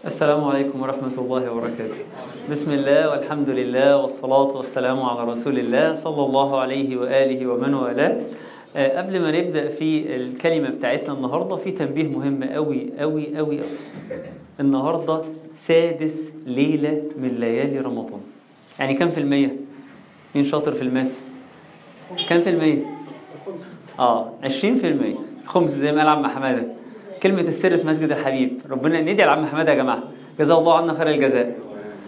السلام عليكم ورحمة الله وبركاته. بسم الله والحمد لله والصلاة والسلام على رسول الله صلى الله عليه وآله ومن والاه. قبل ما نبدأ في الكلمة بتاعتنا النهاردة في تنبيه مهم قوي قوي قوي. النهاردة سادس ليلة من ليالي رمضان. يعني كم في المية؟ مين شاطر في الماس؟ كم في المية؟ 20%. خمس زي ما قال عم حمادة. كلمة السر في مسجد الحبيب. ربنا ندعي على عم حمادة يا جماعة، جزاه الله عنا خير الجزاء.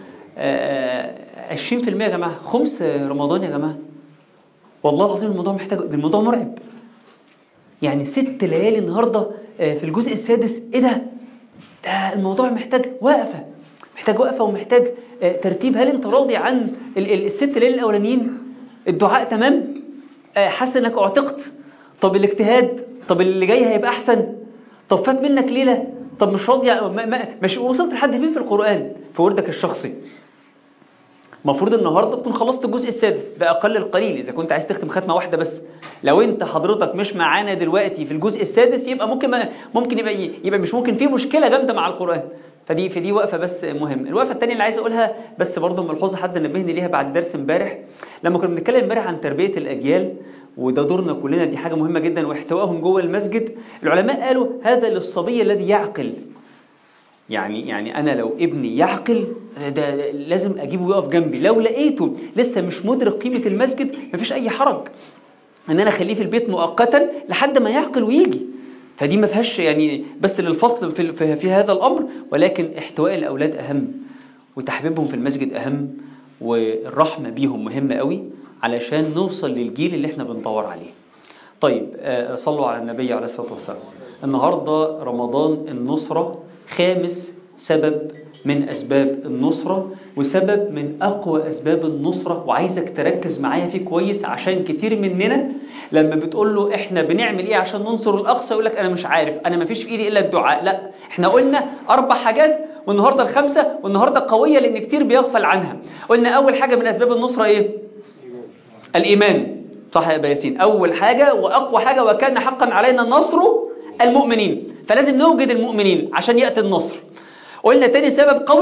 20% يا جماعة، خمس رمضان يا جماعة. والله العظيم الموضوع محتاج، الموضوع مرعب. يعني 6 ليالي النهاردة في الجزء السادس. ايه ده الموضوع محتاج وقفة، محتاج وقفة ومحتاج ترتيب. هل انت راضي عن ال6 ليالي الأولانيين؟ الدعاء تمام؟ حاسس انك اعتقت؟ طب الاجتهاد؟ طب اللي جاي هيبقى احسن؟ طب فات منك ليلة؟ طب مش راضي، مش وصلت لحد فين في القرآن في وردك الشخصي؟ المفروض النهارده تكون خلصت الجزء السادس بأقل القليل، إذا كنت عايز تختم ختمة واحدة بس. لو أنت حضرتك مش معانا دلوقتي في الجزء السادس يبقى ممكن يبقى مش ممكن في مشكلة جامدة مع القرآن. فدي وقفة بس مهم. الوقفة الثانية اللي عايز أقولها بس برضه ملحوظة حد نبهني ليها بعد درس امبارح، لما كنا بنتكلم امبارح عن تربية الأجيال، وده دورنا كلنا، دي حاجة مهمة جدا، واحتوائهم جوه المسجد. العلماء قالوا هذا للصبي الذي يعقل. يعني أنا لو ابني يعقل ده لازم أجيبه يقف جنبي. لو لقيته لسه مش مدرك قيمة المسجد مفيش أي حرج إن أنا أخليه في البيت مؤقتا لحد ما يعقل ويجي. فدي ما فيهاش يعني بس للفصل في هذا الأمر، ولكن احتواء الأولاد أهم، وتحبيبهم في المسجد أهم، والرحمة بيهم مهمة قوي علشان نوصل للجيل اللي احنا بندور عليه. طيب صلوا على النبي عليه الصلاة والسلام. النهاردة رمضان النصرة، خامس سبب من أسباب النصرة، وسبب من أقوى أسباب النصرة، وعايزك تركز معايا فيه كويس، عشان كتير مننا لما بتقول له إحنا بنعمل إيه عشان ننصر الأقصى يقول لك أنا مش عارف، أنا ما فيش في إيدي إلا الدعاء. لا، إحنا قلنا 4 حاجات والنهاردة ال5، والنهاردة قوية لأن كتير بيغفل عنها. قلنا أول حاجة من أسباب النصرة إيه؟ الإيمان. صح يا أبا ياسين؟ أول حاجة وأقوى حاجة، وكان حقا علينا النصر المؤمنين، فلازم نوجد المؤمنين عشان يأتي النصر. قلنا تاني سبب قوي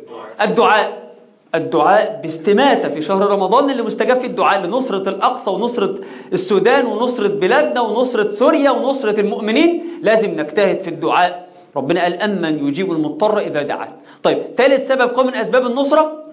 الدعاء باستماتة في شهر رمضان اللي مستجاب في الدعاء لنصرة الأقصى ونصرة السودان ونصرة بلادنا ونصرة سوريا ونصرة المؤمنين. لازم نجتهد في الدعاء. ربنا قال أمن يجيب المضطر إذا دعاه. طيب ثالث سبب قوي من أسباب النصرة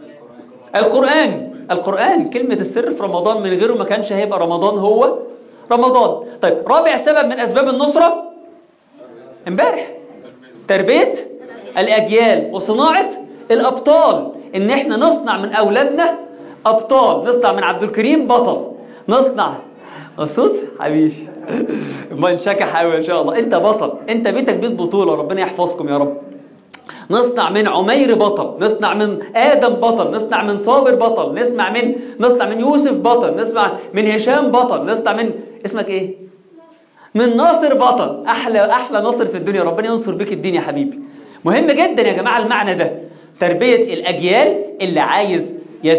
القرآن. كلمة السر في رمضان، من غيره ما كانش هيبقى رمضان هو رمضان. طيب رابع سبب من أسباب النصرة امبارح تربية الأجيال وصناعة الأبطال، إن إحنا نصنع من أولادنا أبطال، نصنع من عبد الكريم بطل، نصنع مبسوط حبيبي ما نشكح قوي إن شاء الله. أنت بطل، أنت بيتك بيت بطولة، ربنا يحفظكم يا رب. نصنع من عمير بطل، نصنع من آدم بطل، نصنع من صابر بطل، نصنع من يوسف بطل، نصنع من هشام بطل، نصنع من اسمك إيه؟ من ناصر بطل. أحلى ناصر في الدنيا، ربنا ينصر بك الدين يا حبيبي. مهم جدا يا جماعة المعنى ده، تربية الأجيال. اللي عايز يا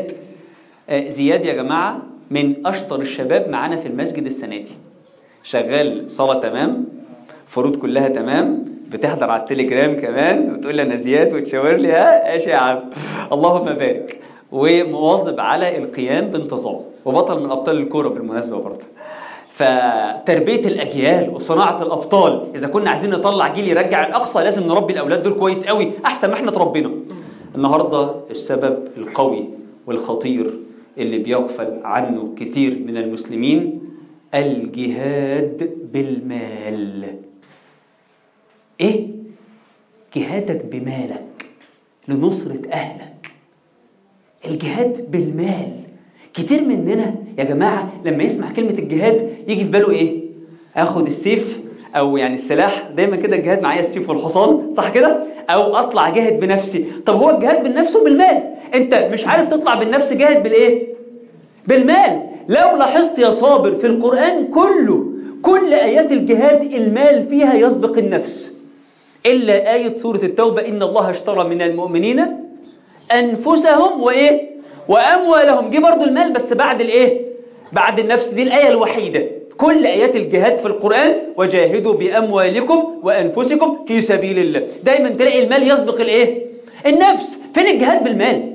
زياد يا جماعة من أشطر الشباب معانا في المسجد السنة دي، شغال صلاة تمام، فروض كلها تمام، بتحضر على التليجرام كمان وتقول لي أنا زياد وتشاور لي ايش يا عم، اللهم بارك، ومواظب على القيام بانتظام، وبطل من أبطال الكورة بالمناسبة برضه. فتربية الأجيال وصناعة الأبطال، إذا كنا عايزين نطلع جيل يرجع الأقصى لازم نربي الأولاد دول كويس قوي، أحسن ما احنا تربينا. النهاردة السبب القوي والخطير اللي بيغفل عنه كتير من المسلمين، الجهاد بالمال. إيه؟ جهادك بمالك لنصرة أهلك، الجهاد بالمال. كتير مننا يا جماعة لما يسمع كلمة الجهاد يجي في باله إيه؟ أخد السيف، أو يعني السلاح، دايما كده الجهاد معايا السيف والحصان، صح كده؟ أو أطلع جاهد بنفسي. طب هو الجهاد بالنفس بالمال، أنت مش عارف تطلع بالنفس، جاهد بالإيه؟ بالمال. لو لاحظت يا صابر في القرآن كله، كل آيات الجهاد المال فيها يسبق النفس، إلا آية سورة التوبة إن الله اشترى من المؤمنين أنفسهم وإيه؟ وأموالهم. جه برضو المال بس بعد الإيه؟ بعد النفس. دي الآية الوحيدة كل آيات الجهاد في القرآن وجاهدوا بأموالكم وأنفسكم في سبيل الله. دايما تلاقي المال يسبق الإيه؟ النفس. فين الجهاد بالمال؟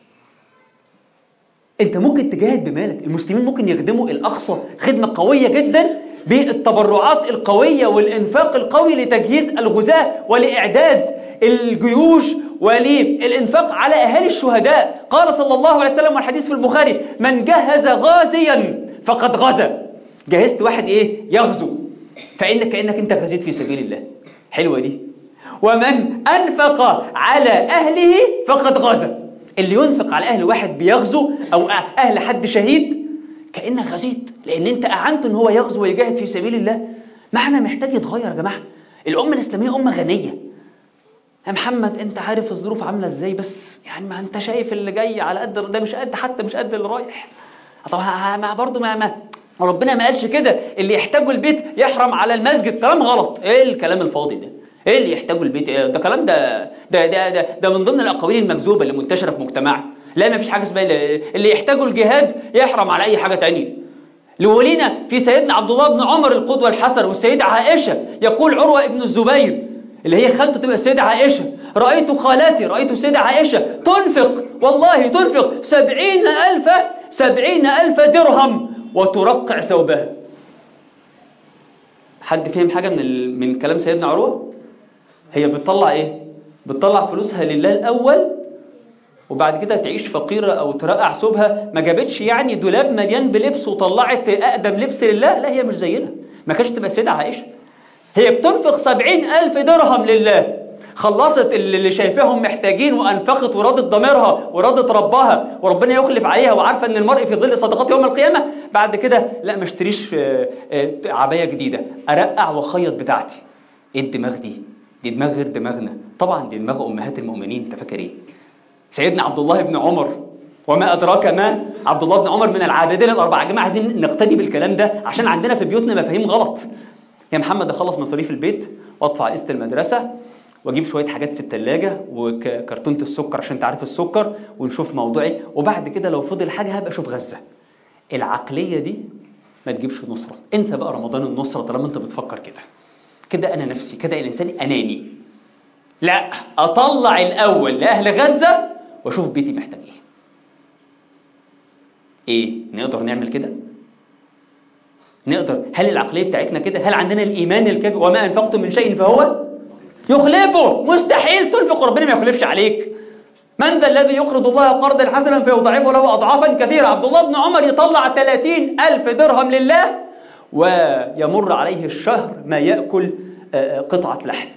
أنت ممكن تجاهد بمالك. المسلمين ممكن يخدموا الأقصى خدمة قوية جدا بالتبرعات القوية والإنفاق القوي لتجهيز الغزاة ولإعداد الجيوش وللإنفاق على أهالي الشهداء. قال صلى الله عليه وسلم والحديث في البخاري: من جهز غازيا فقد غزا. جهزت واحد إيه؟ يغزو، كأنك أنت غزيت في سبيل الله. حلوة دي. ومن أنفق على أهله فقد غزا. اللي ينفق على أهل واحد بيغزو أو أهل حد شهيد كأنك غزيت، لأن أنت أعنته أن هو يغزو ويجاهد في سبيل الله. معنى محتاج يتغير يا جماعة. الأمة الإسلامية أمة غنية يا محمد. أنت عارف الظروف عاملة إزاي، بس يعني ما أنت شايف اللي جاي على قد ده، مش قد حتى مش قد اللي رايح. طب برضه ما ربنا ما قالش كده اللي يحتاجوا البيت يحرم على المسجد. كلام غلط. إيه الكلام الفاضي ده؟ إيه اللي يحتاجوا البيت؟ إيه ده؟ كلام ده من ضمن الأقاويل المكذوبة اللي منتشرة في مجتمعنا. لا، ما فيش حاجة اسمها اللي يحتاجوا الجهاد يحرم على أي حاجة تانية. لولينا في سيدنا عبد الله بن عمر القدوة الحسن والسيدة عائشة. يقول عروة ابن الزبير اللي هي خالته تبقى السيدة عائشة: رأيت خالاتي، رأيت السيدة عائشة تنفق، والله تنفق 70,000 درهم وترقع ثوبها. حد فهم حاجة من كلام سيدنا عروة؟ هي بتطلع ايه؟ بتطلع فلوسها لله الأول وبعد كده تعيش فقيرة أو ترقع ثوبها. ما جابتش يعني دولاب مليان بلبس وطلعت أقدم لبس لله. لا، هي مش زينا، ما كانش تبقى السيدة عائشة. هي بتنفق 70,000 درهم لله. خلصت اللي شايفاهم محتاجين وأنفقت وراضت ضميرها وراضت ربها وربنا يخلف عليها وعارفة أن المرء في ظل صدقات يوم القيامة. بعد كده لا، ما اشتريش عباية جديدة، أرقع وخيط بتاعتي. إيه الدماغ دي؟ دي دماغ غير دماغنا طبعا. دي دماغ أمهات المؤمنين. أنت فاكر إيه؟ سيدنا عبد الله بن عمر، وما أدراك ما عبد الله بن عمر من العابدين الأربعة. يا جماعة عايزين نقتدي بالكلام ده عشان عندنا في بيوتنا مفاهيم غلط. يا محمد أخلص مصاريف البيت وأدفع قسط المدرسة وأجيب شوية حاجات في الثلاجة وكرتونة السكر عشان تعرف السكر ونشوف موضوعي، وبعد كده لو فضل حاجة هبقى أشوف غزة. العقلية دي ما تجيبش نصرة. انسى بقى رمضان النصرة طالما أنت بتفكر كده أنا نفسي كده الإنسان أناني. لا، أطلع الأول لأهل غزة وأشوف بيتي محتاج إيه. نقدر نعمل كده؟ نقدر؟ هل العقلية بتاعتنا كده؟ هل عندنا الإيمان الكامل؟ وما أنفقتم من شيء فهو يخلفه. مستحيل تنفق وربنا ما يخلفش عليك. من ذا الذي يقرض الله قرضا حسنا فيضاعفه له أضعافا كثيرة؟ عبد الله بن عمر يطلع 30,000 درهم لله ويمر عليه الشهر ما يأكل قطعة لحم.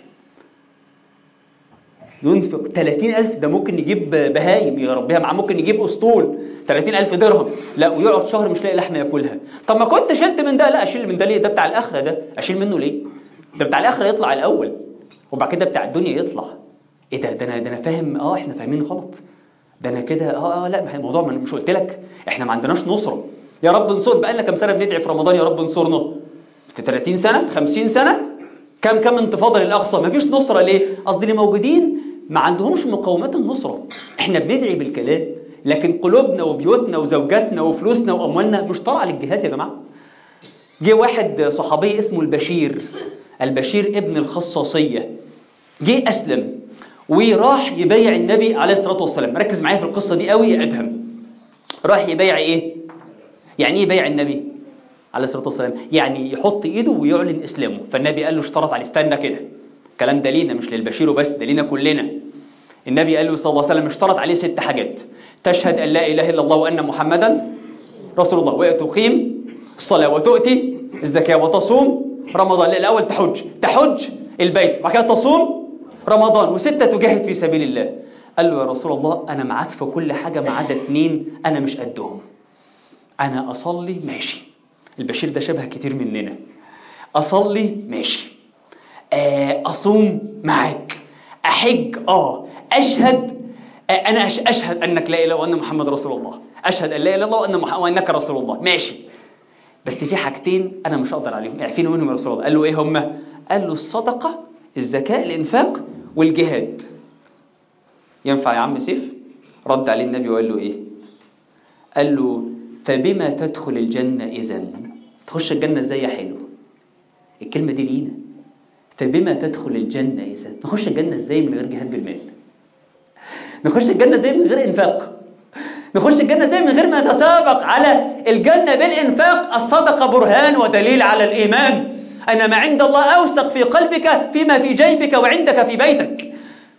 ينفق 30,000. ده ممكن نجيب بهايم يربيها معاه، ممكن نجيب أسطول. 30,000 درهم لا، ويقعد شهر مش لاقي لحمة ياكلها. طب ما كنت شلت من ده. لا، أشيل من ده ليه؟ ده بتاع الآخرة. ده أشيل منه ليه؟ ده بتاع الآخرة يطلع الأول وبعد كده بتاع الدنيا يطلع. إيه ده أنا فاهم. إحنا فاهمين غلط. ده أنا كده لا، الموضوع مش قلت لك إحنا ما عندناش نصرة. يا رب انصر. بقى لنا كم سنة بندعي في رمضان يا رب انصرنا؟ 30 سنة 50 سنة. كم انتفاضة للأقصى؟ ما فيش نصرة. ليه؟ قصدي اللي موجودين ما عندهمش مقومات النصرة. احنا بندعي بالكلام لكن قلوبنا وبيوتنا وزوجاتنا وفلوسنا وأموالنا مش طالعة للجهاد يا جماعة. جه واحد صحابي اسمه البشير ابن الخصاصية. جه أسلم وراح يبايع النبي عليه الصلاة والسلام. ركز معايا في القصة دي قوي ادهم. راح يبايع ايه؟ يعني ايه يبايع النبي عليه الصلاة والسلام؟ يعني يحط ايده ويعلن اسلامه. فالنبي قال له اشترط عليه استنى كده، الكلام ده لينا مش للبشير وبس، ده لينا كلنا. النبي قال له صلى الله عليه وسلم اشترط عليه 6 حاجات: تشهد أن لا إله إلا الله وأن محمدا رسول الله، وتقيم الصلاة وتؤتي الزكاة وتصوم رمضان. الأول تحج البيت، وبعد كده تصوم رمضان، و6 تجاهد في سبيل الله. قال له يا رسول الله أنا معاك في كل حاجة ما عدا 2 أنا مش قدهم. أنا أصلي ماشي، البشير ده شبه كتير مننا. أصلي ماشي، أصوم معاك، أحج أشهد أنا أشهد أنك لا إله إلا الله وأن محمد رسول الله، أشهد أن لا إله إلا الله وأنك رسول الله ماشي، بس في حاجتين أنا مش أقدر عليهم اعفيني منهم يا رسول الله. قال له إيه هما؟ قال له الصدقة، الزكاة، الإنفاق، والجهاد. ينفع يا عم سيف؟ رد عليه النبي وقال له إيه؟ قال له فبما تدخل الجنة إذن؟ تخش الجنة ازاي يا حلو؟ الكلمة دي لينا. فبما تدخل الجنة يا سيد، نخش الجنة ازاي من غير جهاد بالمال؟ نخش الجنة ازاي من غير انفاق؟ نخش الجنة ازاي من غير ما نتسابق على الجنة بالانفاق؟ الصدقة برهان ودليل على الإيمان، أن ما عند الله أوثق في قلبك فيما في جيبك وعندك في بيتك.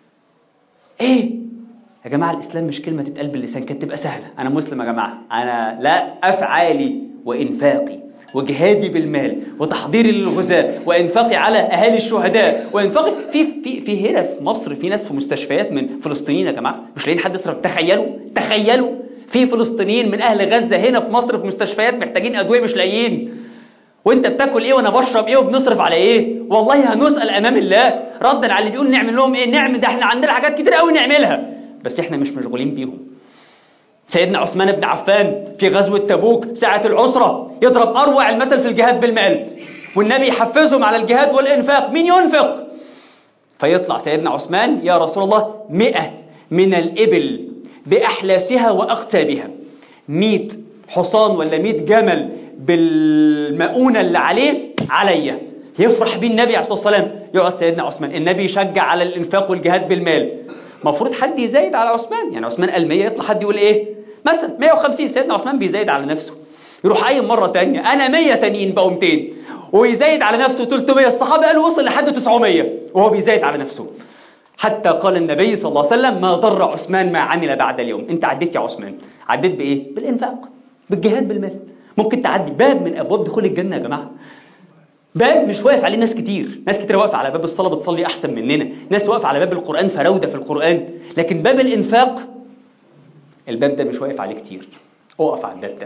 ايه يا جماعة، الإسلام مش كلمة تتقال باللسان، كانت تبقى سهلة. أنا مسلم يا جماعة، أنا لا أفعالي وإنفاقي وجهادي بالمال وتحضيري للغزاة وإنفاقي على أهالي الشهداء وإنفاقي في هنا في مصر في ناس في مستشفيات من فلسطينيين يا جماعة مش لاقيين حد يصرف. تخيلوا في فلسطينيين من أهل غزة هنا في مصر في مستشفيات محتاجين أدوية مش لاقيين. وانت بتاكل ايه وانا بشرب ايه وبنصرف على ايه؟ والله هنسأل امام الله ردا على اللي بيقول نعمل لهم ايه. نعمل ده احنا عندنا حاجات كتير قوي نعملها بس احنا مش مشغولين بيهم. سيدنا عثمان بن عفان في غزوة تبوك ساعة العسرة يضرب اروع المثل في الجهاد بالمال، والنبي يحفزهم على الجهاد والانفاق. مين ينفق؟ فيطلع سيدنا عثمان: يا رسول الله 100 من الإبل بأحلاسها وأقتابها، 100 حصان ولا 100 جمل بالمؤونة اللي عليا. يفرح بيه النبي عليه الصلاة والسلام. يقعد سيدنا عثمان، النبي يشجع على الانفاق والجهاد بالمال. مفروض حد يزايد على عثمان، يعني عثمان قال 100 يطلع حد يقول ايه مثلا 150. سيدنا عثمان بيزايد على نفسه، يروح قايم مرة تانية انا 100 تانيين بقوا 200، ويزايد على نفسه 300. الصحابة قالوا وصل لحد 900 وهو بيزايد على نفسه، حتى قال النبي صلى الله عليه وسلم: ما ضر عثمان ما عمل بعد اليوم. انت عديت يا عثمان، عديت بايه؟ بالانفاق، بالجهاد بالمال. ممكن تعدي باب من ابواب دخول الجنة يا جماعة، باب مش واقف عليه ناس كتير واقفة على باب الصلاة بتصلي أحسن مننا، ناس واقفة على باب القرآن فراودة في القرآن، لكن باب الإنفاق الباب ده مش واقف عليه كتير. اقف على الباب ده.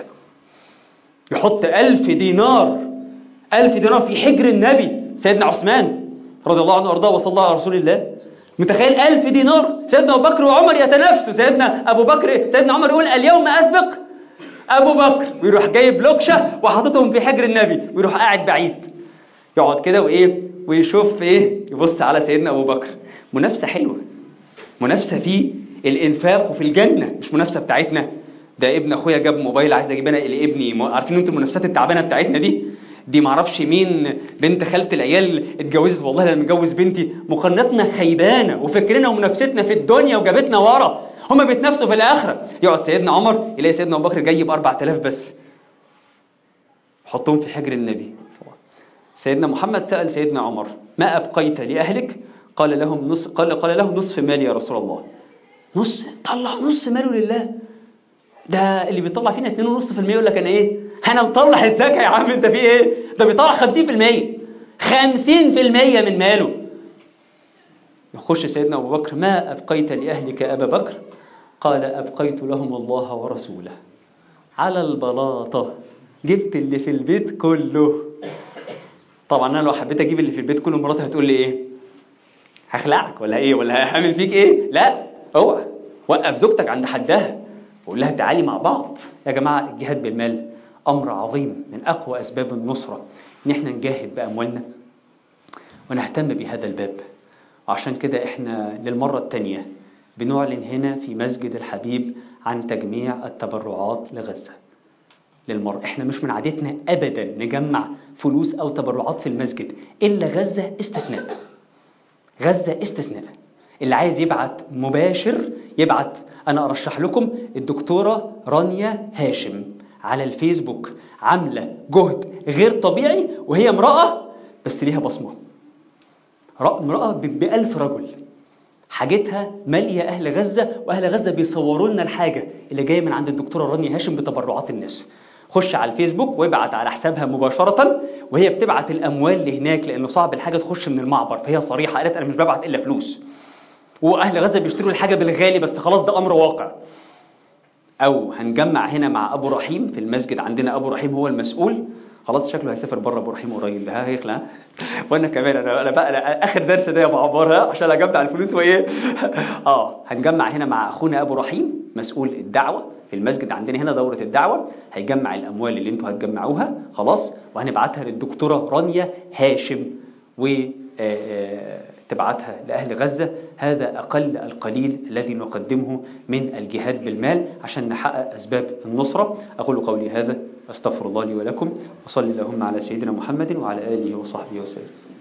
يحط 1000 دينار في حجر النبي سيدنا عثمان رضي الله عنه وارضاه وصلى الله على رسول الله. متخيل 1000 دينار؟ سيدنا أبو بكر وعمر يتنافسوا. سيدنا عمر يقول: اليوم أسبق أبو بكر، ويروح جايب لوكشة وحاططهم في حجر النبي ويروح قاعد بعيد يقعد كده ويشوف يبص على سيدنا أبو بكر. منافسة حلوة، منافسة في الإنفاق وفي الجنة، مش منافسة بتاعتنا. ده ابن أخويا جاب موبايل عايز أجيب أنا لابني. عارفين انتوا المنافسات التعبانة بتاعتنا دي معرفش مين بنت خالة العيال اتجوزت، والله انا متجوز بنتي. مقارنتنا خيبانة وفكرنا ومنافستنا في الدنيا وجابتنا ورا، هما بيتنافسوا في الآخرة. يقعد سيدنا عمر يلاقي سيدنا أبو بكر جاي ب4000 بس، حطهم في حجر النبي. سيدنا محمد سأل سيدنا عمر: ما أبقيت لأهلك؟ قال له نصف مالي يا رسول الله. نص؟ طلع نص ماله لله. ده اللي بيطلع فينا 2.5% يقول لك أنا مطلع الزكاة يا عم، أنت في إيه؟ ده بيطلع 50%، 50% من ماله. يخش سيدنا أبو بكر: ما أبقيت لأهلك أبا بكر؟ قال: أبقيت لهم الله ورسوله. على البلاطة جبت اللي في البيت كله. طبعا أنا لو حبيت أجيب اللي في البيت كله مراتي هتقول لي هخلعك ولا هعمل فيك لا، اوعى وقف زوجتك عند حدها وقول لها تعالي مع بعض. يا جماعة، الجهاد بالمال أمر عظيم، من أقوى أسباب النصرة إن احنا نجاهد بأموالنا ونهتم بهذا الباب. وعشان كده احنا للمرة الثانية بنعلن هنا في مسجد الحبيب عن تجميع التبرعات لغزة. احنا مش من عادتنا أبدا نجمع فلوس أو تبرعات في المسجد إلا غزة استثناء. غزة استثناء. اللي عايز يبعت مباشر يبعت. أنا أرشح لكم الدكتورة رانيا هاشم على الفيسبوك، عاملة جهد غير طبيعي، وهي امرأة بس ليها بصمة. امرأة ب1000 رجل، حاجتها مالية أهل غزة، وأهل غزة بيصوروا لنا الحاجة اللي جاية من عند الدكتورة رانيا هاشم بتبرعات الناس. خش على الفيسبوك وابعت على حسابها مباشرة، وهي بتبعت الأموال لهناك، لأنه صعب الحاجة تخش من المعبر، فهي صريحة قالت أنا مش ببعت إلا فلوس. وأهل غزة بيشتروا الحاجة بالغالي، بس خلاص ده أمر واقع. أو هنجمع هنا مع أبو رحيم في المسجد عندنا. أبو رحيم هو المسؤول، خلاص شكله هيسافر بره أبو رحيم قريب، ده هيخلع. وأنا كمان أنا بقى آخر درس ده يا أبو عمار عشان أجمع الفلوس هنجمع هنا مع أخونا أبو رحيم مسؤول الدعوة في المسجد عندنا هنا، دورة الدعوة. هيجمع الأموال اللي انتوا هتجمعوها خلاص، وهنبعتها للدكتورة رانيا هاشم تبعتها لأهل غزة. هذا أقل القليل الذي نقدمه من الجهاد بالمال عشان نحقق أسباب النصرة. أقول قولي هذا أستغفر الله لي ولكم، وصلي اللهم على سيدنا محمد وعلى آله وصحبه وسلم.